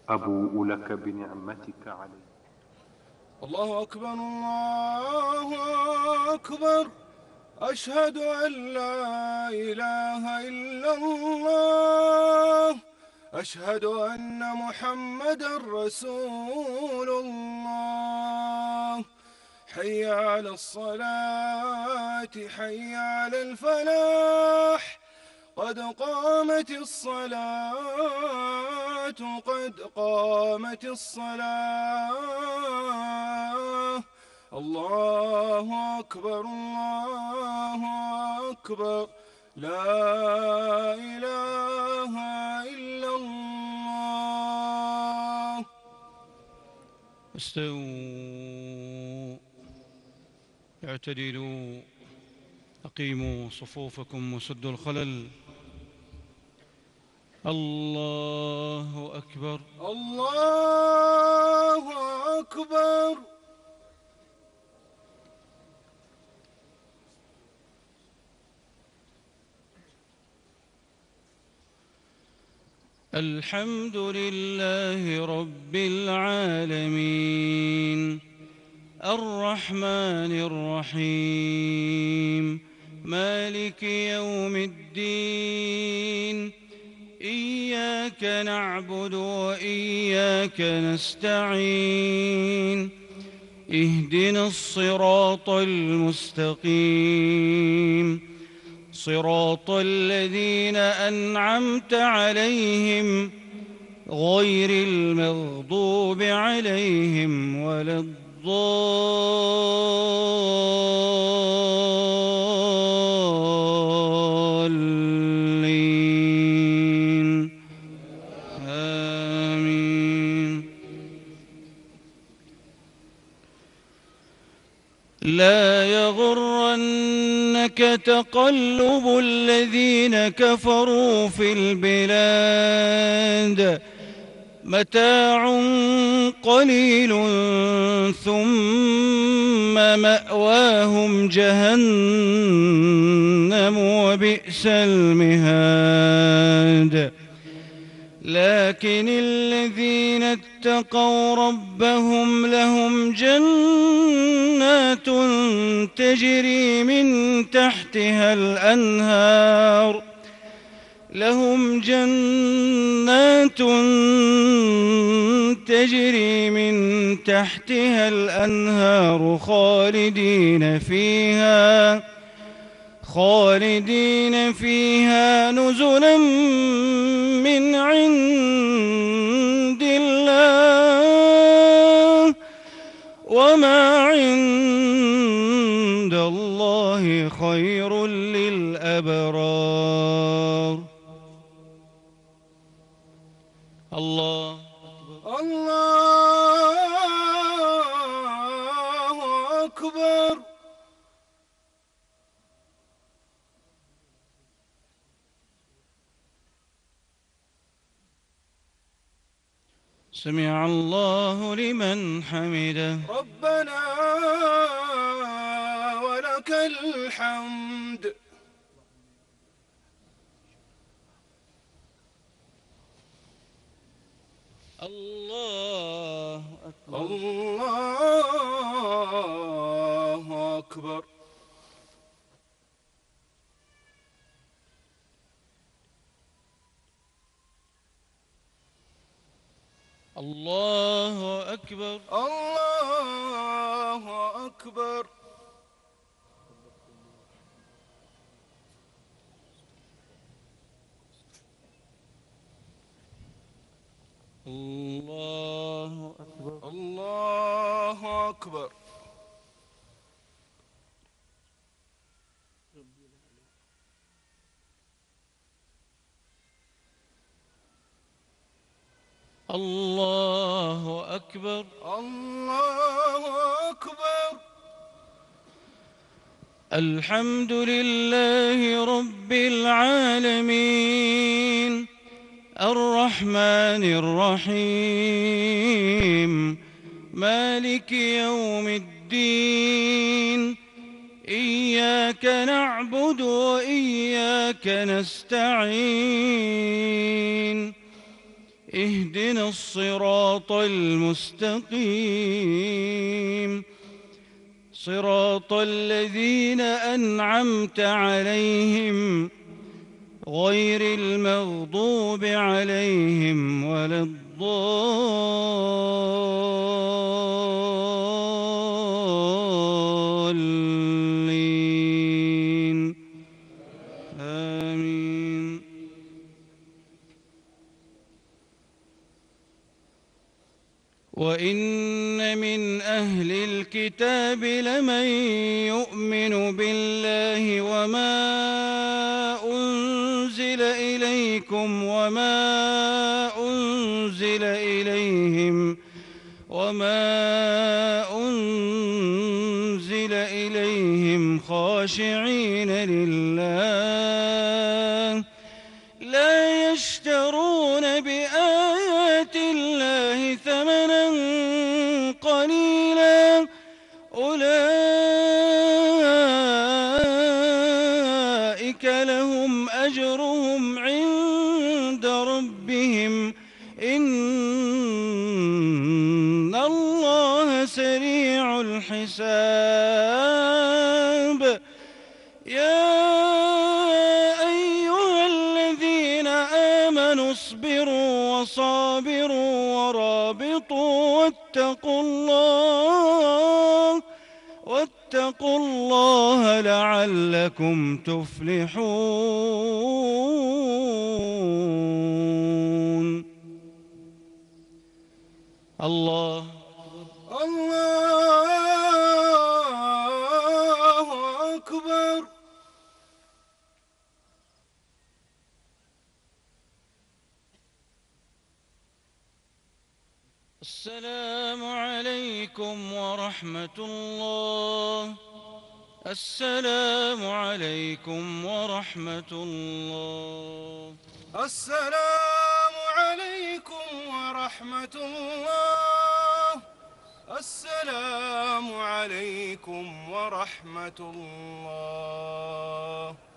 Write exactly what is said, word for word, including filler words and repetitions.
أبوء لك بنعمتك علي. الله أكبر الله أكبر. أشهد أن لا إله إلا الله. أشهد أن محمدا رسول الله. حي على الصلاة حي على الفلاح. قد قامت الصلاة قد قامت الصلاة. الله أكبر الله أكبر. لا إله إلا الله. استووا، اعتدلوا، أقيموا صفوفكم وسدوا الخلل. الله أكبر. الله أكبر. الحمد لله رب العالمين، الرحمن الرحيم، مالك يوم الدين. إياك نعبد وإياك نستعين. اهدنا الصراط المستقيم، صراط الذين أنعمت عليهم غير المغضوب عليهم ولا الضالين. آمين. لا يغرنك تقلب الذين كفروا في البلاد، متاع قليل ثم مأواهم جهنم وبئس المهاد. لكن الذين اتقوا ربهم لهم جنات تجري من تحتها الأنهار لهم جنات تجري من تحتها الأنهار خالدين فيها خالدين فيها نزلا من عند الله، وما عند الله خير للأبرار. الله الله أكبر. سمع الله لمن حمده. ربنا ولك الحمد. الله أكبر. الله أكبر. الله أكبر. الله أكبر. الله أكبر. الله أكبر. الله أكبر. الله أكبر. الحمد لله رب العالمين، الرحمن الرحيم، مالك يوم الدين. إياك نعبد وإياك نستعين. اهدنا الصراط المستقيم صراط الذين أنعمت عليهم غير المغضوب عليهم ولا الضالين آمين. وإن من أهل الكتاب لمن يؤمن بالله وما أنزل إليكم وما أنزل إليهم وما أنزل إليهم خاشعين لله لا يشترون بآيات الله ثمنا قليلا أولئك لهم أجرهم عند ربهم إن الله سريع الحساب. يا أيها الذين آمنوا اصبروا وصابروا ورابطوا واتقوا الله واتقوا الله لعلكم تفلحون. الله الله أكبر. السلام عليكم ورحمة الله. السلام عليكم ورحمة الله. السلام عليكم ورحمة الله. السلام عليكم ورحمة الله.